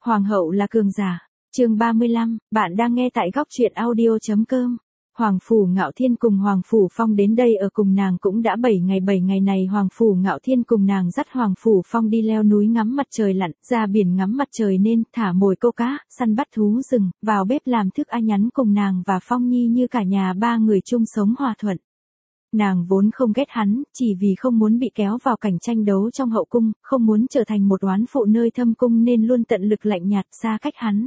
Hoàng hậu là cường giả. Chương 35, bạn đang nghe tại góc truyện audio.com. Hoàng Phủ Ngạo Thiên cùng Hoàng Phủ Phong đến đây ở cùng nàng cũng đã 7 ngày này Hoàng Phủ Ngạo Thiên cùng nàng dắt Hoàng Phủ Phong đi leo núi ngắm mặt trời lặn, ra biển ngắm mặt trời nên thả mồi câu cá, săn bắt thú rừng, vào bếp làm thức ăn nhắn cùng nàng và Phong Nhi như cả nhà ba người chung sống hòa thuận. Nàng vốn không ghét hắn, chỉ vì không muốn bị kéo vào cảnh tranh đấu trong hậu cung, không muốn trở thành một oán phụ nơi thâm cung nên luôn tận lực lạnh nhạt xa cách hắn.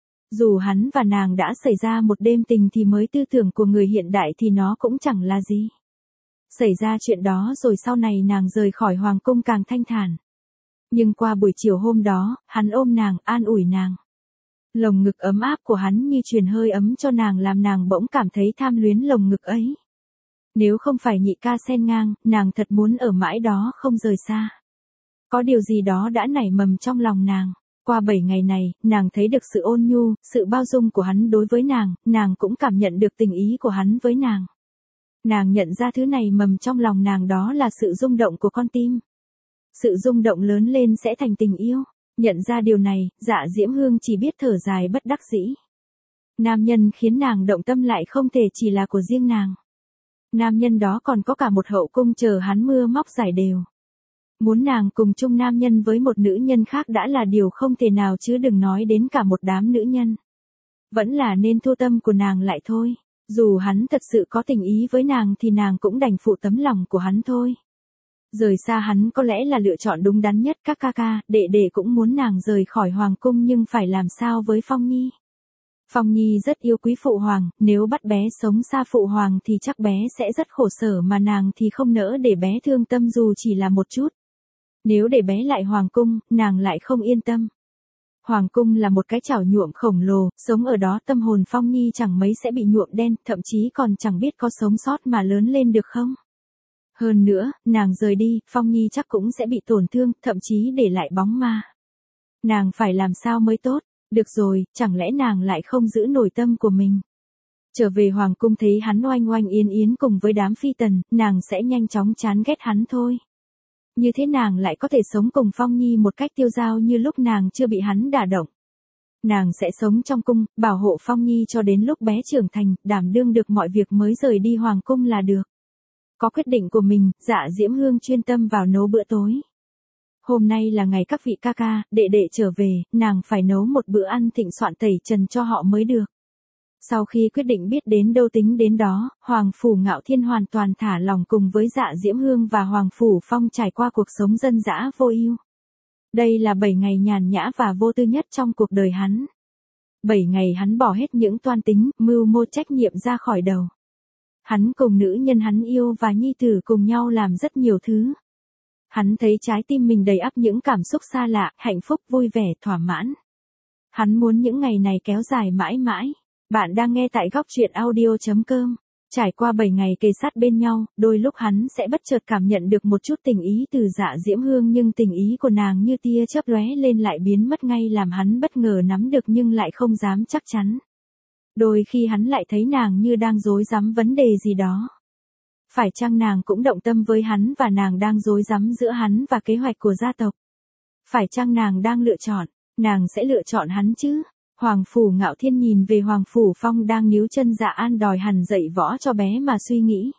Dù hắn và nàng đã xảy ra một đêm tình thì mới tư tưởng của người hiện đại thì nó cũng chẳng là gì. Xảy ra chuyện đó rồi sau này nàng rời khỏi hoàng cung càng thanh thản. Nhưng qua buổi chiều hôm đó, hắn ôm nàng, an ủi nàng. Lồng ngực ấm áp của hắn như truyền hơi ấm cho nàng làm nàng bỗng cảm thấy tham luyến lồng ngực ấy. Nếu không phải nhị ca xen ngang, nàng thật muốn ở mãi đó không rời xa. Có điều gì đó đã nảy mầm trong lòng nàng. Qua 7 ngày này, nàng thấy được sự ôn nhu, sự bao dung của hắn đối với nàng cũng cảm nhận được tình ý của hắn với nàng. Nàng nhận ra thứ này mầm trong lòng nàng đó là sự rung động của con tim. Sự rung động lớn lên sẽ thành tình yêu. Nhận ra điều này, Dạ Diễm Hương chỉ biết thở dài bất đắc dĩ. Nam nhân khiến nàng động tâm lại không thể chỉ là của riêng nàng. Nam nhân đó còn có cả một hậu cung chờ hắn mưa móc giải đều. Muốn nàng cùng chung nam nhân với một nữ nhân khác đã là điều không thể nào chứ đừng nói đến cả một đám nữ nhân. Vẫn là nên thu tâm của nàng lại thôi. Dù hắn thật sự có tình ý với nàng thì nàng cũng đành phụ tấm lòng của hắn thôi. Rời xa hắn có lẽ là lựa chọn đúng đắn nhất. Các ca ca, đệ đệ cũng muốn nàng rời khỏi hoàng cung nhưng phải làm sao với Phong Nhi. Phong Nhi rất yêu quý phụ hoàng, nếu bắt bé sống xa phụ hoàng thì chắc bé sẽ rất khổ sở mà nàng thì không nỡ để bé thương tâm dù chỉ là một chút. Nếu để bé lại hoàng cung, nàng lại không yên tâm. Hoàng cung là một cái chảo nhuộm khổng lồ, sống ở đó tâm hồn Phong Nhi chẳng mấy sẽ bị nhuộm đen, thậm chí còn chẳng biết có sống sót mà lớn lên được không. Hơn nữa, nàng rời đi, Phong Nhi chắc cũng sẽ bị tổn thương, thậm chí để lại bóng ma. Nàng phải làm sao mới tốt? Được rồi, chẳng lẽ nàng lại không giữ nổi tâm của mình? Trở về hoàng cung thấy hắn oanh oanh yến yến cùng với đám phi tần, nàng sẽ nhanh chóng chán ghét hắn thôi. Như thế nàng lại có thể sống cùng Phong Nhi một cách tiêu dao như lúc nàng chưa bị hắn đả động. Nàng sẽ sống trong cung, bảo hộ Phong Nhi cho đến lúc bé trưởng thành, đảm đương được mọi việc mới rời đi hoàng cung là được. Có quyết định của mình, Dạ Diễm Hương chuyên tâm vào nấu bữa tối. Hôm nay là ngày các vị ca ca, đệ đệ trở về, nàng phải nấu một bữa ăn thịnh soạn tẩy trần cho họ mới được. Sau khi quyết định biết đến đâu tính đến đó, Hoàng Phủ Ngạo Thiên hoàn toàn thả lòng cùng với Dạ Diễm Hương và Hoàng Phủ Phong trải qua cuộc sống dân dã vô ưu. Đây là 7 ngày nhàn nhã và vô tư nhất trong cuộc đời hắn. 7 ngày hắn bỏ hết những toan tính, mưu mô trách nhiệm ra khỏi đầu. Hắn cùng nữ nhân hắn yêu và nhi tử cùng nhau làm rất nhiều thứ. Hắn thấy trái tim mình đầy ắp những cảm xúc xa lạ, hạnh phúc, vui vẻ, thỏa mãn. Hắn muốn những ngày này kéo dài mãi mãi. Bạn đang nghe tại góc truyện audio.com. Trải qua 7 ngày kề sát bên nhau, đôi lúc hắn sẽ bất chợt cảm nhận được một chút tình ý từ Dạ Diễm Hương nhưng tình ý của nàng như tia chớp lóe lên lại biến mất ngay làm hắn bất ngờ nắm được nhưng lại không dám chắc chắn. Đôi khi hắn lại thấy nàng như đang rối rắm vấn đề gì đó. Phải chăng nàng cũng động tâm với hắn và nàng đang rối rắm giữa hắn và kế hoạch của gia tộc? Phải chăng nàng đang lựa chọn, nàng sẽ lựa chọn hắn chứ? Hoàng Phủ Ngạo Thiên nhìn về Hoàng Phủ Phong đang níu chân Dạ An đòi hẳn dạy võ cho bé mà suy nghĩ.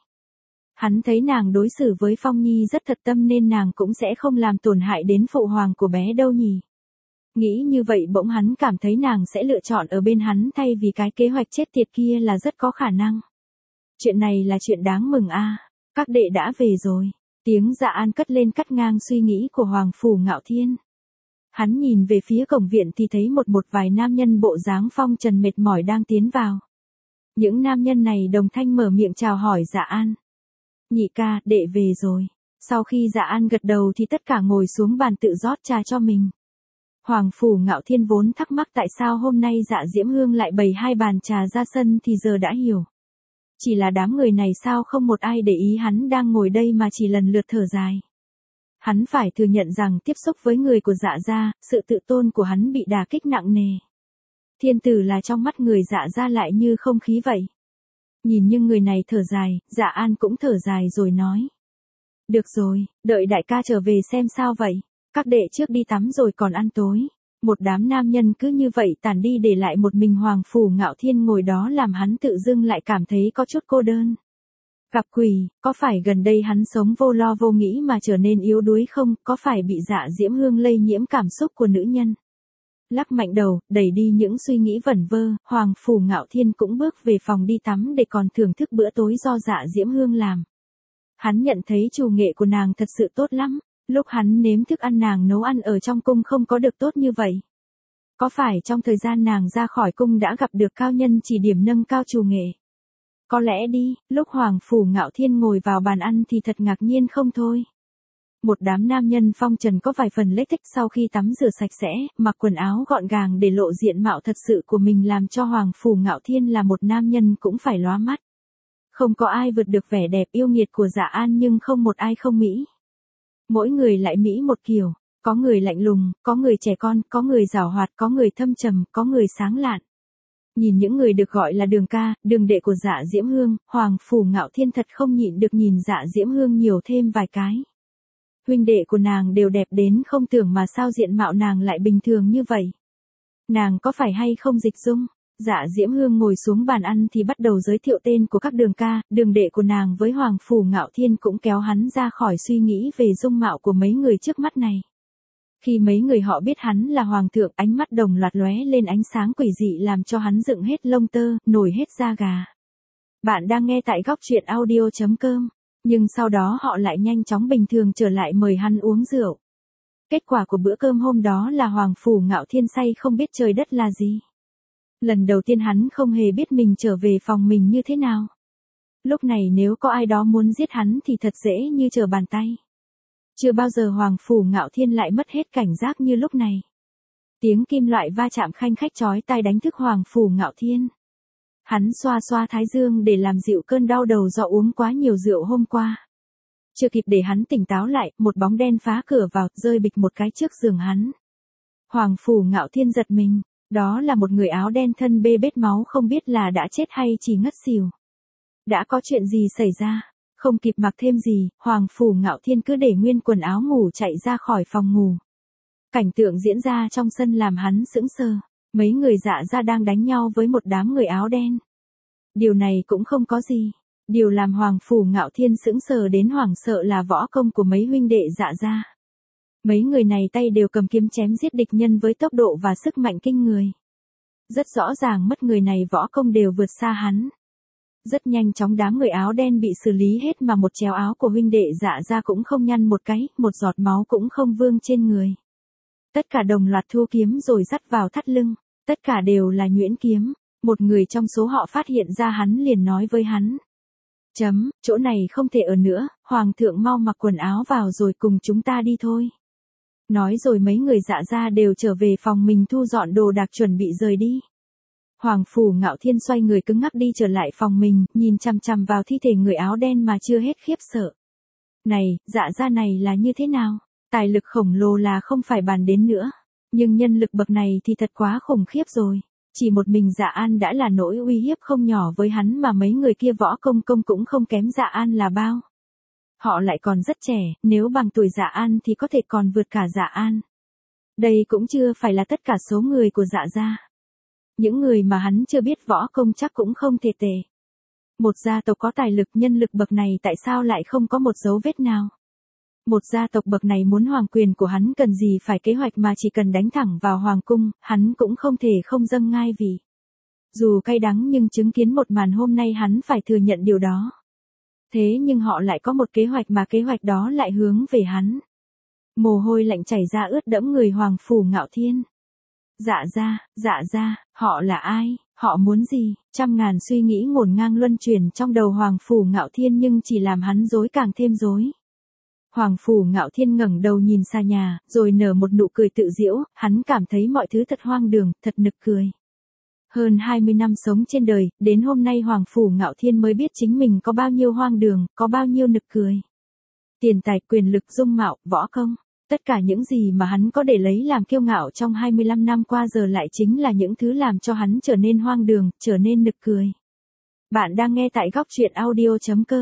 Hắn thấy nàng đối xử với Phong Nhi rất thật tâm nên nàng cũng sẽ không làm tổn hại đến phụ hoàng của bé đâu nhỉ. Nghĩ như vậy bỗng hắn cảm thấy nàng sẽ lựa chọn ở bên hắn thay vì cái kế hoạch chết tiệt kia là rất có khả năng. Chuyện này là chuyện đáng mừng a. Các đệ đã về rồi. Tiếng Dạ An cất lên cắt ngang suy nghĩ của Hoàng Phủ Ngạo Thiên. Hắn nhìn về phía cổng viện thì thấy một vài nam nhân bộ dáng phong trần mệt mỏi đang tiến vào. Những nam nhân này đồng thanh mở miệng chào hỏi Dạ An. Nhị ca, đệ về rồi. Sau khi Dạ An gật đầu thì tất cả ngồi xuống bàn tự rót trà cho mình. Hoàng Phủ Ngạo Thiên vốn thắc mắc tại sao hôm nay Dạ Diễm Hương lại bày 2 bàn trà ra sân thì giờ đã hiểu. Chỉ là đám người này sao không một ai để ý hắn đang ngồi đây mà chỉ lần lượt thở dài. Hắn phải thừa nhận rằng tiếp xúc với người của Dạ gia, sự tự tôn của hắn bị đả kích nặng nề. Thiên tử là trong mắt người Dạ gia lại như không khí vậy. Nhìn những người này thở dài, Dạ An cũng thở dài rồi nói. Được rồi, đợi đại ca trở về xem sao vậy. Các đệ trước đi tắm rồi còn ăn tối. Một đám nam nhân cứ như vậy tản đi để lại một mình Hoàng Phủ Ngạo Thiên ngồi đó làm hắn tự dưng lại cảm thấy có chút cô đơn. Gặp quỷ, có phải gần đây hắn sống vô lo vô nghĩ mà trở nên yếu đuối không, có phải bị Dạ Diễm Hương lây nhiễm cảm xúc của nữ nhân? Lắc mạnh đầu, đẩy đi những suy nghĩ vẩn vơ, Hoàng Phủ Ngạo Thiên cũng bước về phòng đi tắm để còn thưởng thức bữa tối do Dạ Diễm Hương làm. Hắn nhận thấy chủ nghệ của nàng thật sự tốt lắm, lúc hắn nếm thức ăn nàng nấu ăn ở trong cung không có được tốt như vậy. Có phải trong thời gian nàng ra khỏi cung đã gặp được cao nhân chỉ điểm nâng cao chủ nghệ? Có lẽ đi, lúc Hoàng Phủ Ngạo Thiên ngồi vào bàn ăn thì thật ngạc nhiên không thôi. Một đám nam nhân phong trần có vài phần lếch thích sau khi tắm rửa sạch sẽ, mặc quần áo gọn gàng để lộ diện mạo thật sự của mình làm cho Hoàng Phủ Ngạo Thiên là một nam nhân cũng phải lóa mắt. Không có ai vượt được vẻ đẹp yêu nghiệt của Dạ An nhưng không một ai không mỹ. Mỗi người lại mỹ một kiểu, có người lạnh lùng, có người trẻ con, có người giảo hoạt, có người thâm trầm, có người sáng lạn. Nhìn những người được gọi là đường ca, đường đệ của Dạ Diễm Hương, Hoàng Phủ Ngạo Thiên thật không nhịn được nhìn Dạ Diễm Hương nhiều thêm vài cái. Huynh đệ của nàng đều đẹp đến không tưởng mà sao diện mạo nàng lại bình thường như vậy. Nàng có phải hay không dịch dung? Dạ Diễm Hương ngồi xuống bàn ăn thì bắt đầu giới thiệu tên của các đường ca, đường đệ của nàng với Hoàng Phủ Ngạo Thiên cũng kéo hắn ra khỏi suy nghĩ về dung mạo của mấy người trước mắt này. Khi mấy người họ biết hắn là hoàng thượng, ánh mắt đồng loạt lóe lên ánh sáng quỷ dị làm cho hắn dựng hết lông tơ, nổi hết da gà. Bạn đang nghe tại góc truyện audio.com, nhưng sau đó họ lại nhanh chóng bình thường trở lại mời hắn uống rượu. Kết quả của bữa cơm hôm đó là Hoàng Phủ Ngạo Thiên say không biết trời đất là gì. Lần đầu tiên hắn không hề biết mình trở về phòng mình như thế nào. Lúc này nếu có ai đó muốn giết hắn thì thật dễ như trở bàn tay. Chưa bao giờ Hoàng Phủ Ngạo Thiên lại mất hết cảnh giác như lúc này. Tiếng kim loại va chạm khanh khách chói tai đánh thức Hoàng Phủ Ngạo Thiên. Hắn xoa xoa thái dương để làm dịu cơn đau đầu do uống quá nhiều rượu hôm qua. Chưa kịp để hắn tỉnh táo lại, một bóng đen phá cửa vào, rơi bịch một cái trước giường hắn. Hoàng Phủ Ngạo Thiên giật mình, đó là một người áo đen thân bê bết máu không biết là đã chết hay chỉ ngất xỉu. Đã có chuyện gì xảy ra? Không kịp mặc thêm gì, Hoàng Phủ Ngạo Thiên cứ để nguyên quần áo ngủ chạy ra khỏi phòng ngủ. Cảnh tượng diễn ra trong sân làm hắn sững sờ, mấy người Dạ gia đang đánh nhau với một đám người áo đen. Điều này cũng không có gì, điều làm Hoàng Phủ Ngạo Thiên sững sờ đến hoảng sợ là võ công của mấy huynh đệ Dạ gia. Mấy người này tay đều cầm kiếm chém giết địch nhân với tốc độ và sức mạnh kinh người. Rất rõ ràng mất người này võ công đều vượt xa hắn. Rất nhanh chóng đám người áo đen bị xử lý hết mà một chéo áo của huynh đệ Dạ gia cũng không nhăn một cái, một giọt máu cũng không vương trên người. Tất cả đồng loạt thu kiếm rồi dắt vào thắt lưng, tất cả đều là nhuyễn kiếm. Một người trong số họ phát hiện ra hắn liền nói với hắn. Chỗ này không thể ở nữa, Hoàng thượng mau mặc quần áo vào rồi cùng chúng ta đi thôi. Nói rồi mấy người Dạ gia đều trở về phòng mình thu dọn đồ đạc chuẩn bị rời đi. Hoàng Phủ Ngạo Thiên xoay người cứng ngắc đi trở lại phòng mình, nhìn chằm chằm vào thi thể người áo đen mà chưa hết khiếp sợ. Này, Dạ gia này là như thế nào? Tài lực khổng lồ là không phải bàn đến nữa. Nhưng nhân lực bậc này thì thật quá khủng khiếp rồi. Chỉ một mình Dạ An đã là nỗi uy hiếp không nhỏ với hắn mà mấy người kia võ công cũng không kém Dạ An là bao. Họ lại còn rất trẻ, nếu bằng tuổi Dạ An thì có thể còn vượt cả Dạ An. Đây cũng chưa phải là tất cả số người của Dạ gia. Những người mà hắn chưa biết võ công chắc cũng không thể tệ. Một gia tộc có tài lực nhân lực bậc này tại sao lại không có một dấu vết nào? Một gia tộc bậc này muốn hoàng quyền của hắn cần gì phải kế hoạch mà chỉ cần đánh thẳng vào hoàng cung, hắn cũng không thể không dâng ngai vì. Dù cay đắng nhưng chứng kiến một màn hôm nay hắn phải thừa nhận điều đó. Thế nhưng họ lại có một kế hoạch mà kế hoạch đó lại hướng về hắn. Mồ hôi lạnh chảy ra ướt đẫm người Hoàng Phủ Ngạo Thiên. Dạ gia, họ là ai, họ muốn gì, trăm ngàn suy nghĩ ngổn ngang luân chuyển trong đầu Hoàng Phủ Ngạo Thiên nhưng chỉ làm hắn rối càng thêm rối. Hoàng Phủ Ngạo Thiên ngẩng đầu nhìn xa nhà, rồi nở một nụ cười tự giễu, hắn cảm thấy mọi thứ thật hoang đường, thật nực cười. Hơn 20 năm sống trên đời, đến hôm nay Hoàng Phủ Ngạo Thiên mới biết chính mình có bao nhiêu hoang đường, có bao nhiêu nực cười. Tiền tài, quyền lực, dung mạo, võ công, tất cả những gì mà hắn có để lấy làm kiêu ngạo trong 25 năm qua giờ lại chính là những thứ làm cho hắn trở nên hoang đường, trở nên nực cười. Bạn đang nghe tại góc truyện audio.com.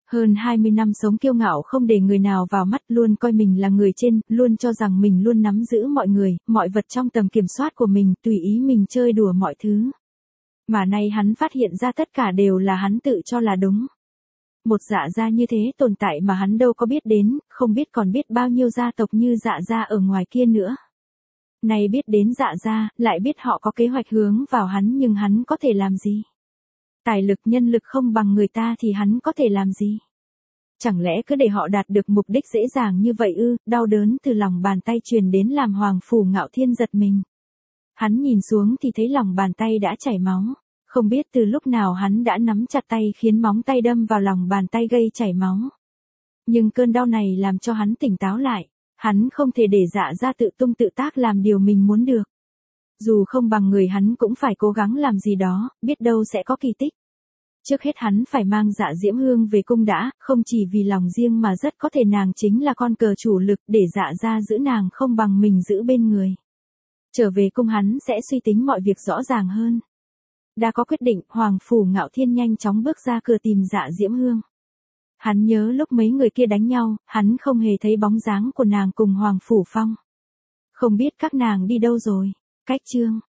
Hơn 20 năm sống kiêu ngạo không để người nào vào mắt, luôn coi mình là người trên, luôn cho rằng mình luôn nắm giữ mọi người, mọi vật trong tầm kiểm soát của mình, tùy ý mình chơi đùa mọi thứ. Mà nay hắn phát hiện ra tất cả đều là hắn tự cho là đúng. Một Dạ Gia như thế tồn tại mà hắn đâu có biết đến, không biết còn biết bao nhiêu gia tộc như Dạ Gia ở ngoài kia nữa. Nay biết đến Dạ Gia, lại biết họ có kế hoạch hướng vào hắn, nhưng hắn có thể làm gì? Tài lực nhân lực không bằng người ta thì hắn có thể làm gì? Chẳng lẽ cứ để họ đạt được mục đích dễ dàng như vậy ư? Đau đớn từ lòng bàn tay truyền đến làm Hoàng Phủ Ngạo Thiên giật mình. Hắn nhìn xuống thì thấy lòng bàn tay đã chảy máu. Không biết từ lúc nào hắn đã nắm chặt tay khiến móng tay đâm vào lòng bàn tay gây chảy máu. Nhưng cơn đau này làm cho hắn tỉnh táo lại. Hắn không thể để Dạ Gia tự tung tự tác làm điều mình muốn được. Dù không bằng người hắn cũng phải cố gắng làm gì đó, biết đâu sẽ có kỳ tích. Trước hết hắn phải mang Dạ Diễm Hương về cung đã, không chỉ vì lòng riêng mà rất có thể nàng chính là con cờ chủ lực để Dạ Gia giữ nàng không bằng mình giữ bên người. Trở về cung hắn sẽ suy tính mọi việc rõ ràng hơn. Đã có quyết định, Hoàng Phủ Ngạo Thiên nhanh chóng bước ra cửa tìm Dạ Diễm Hương. Hắn nhớ lúc mấy người kia đánh nhau, hắn không hề thấy bóng dáng của nàng cùng Hoàng Phủ Phong. Không biết các nàng đi đâu rồi. Cách chương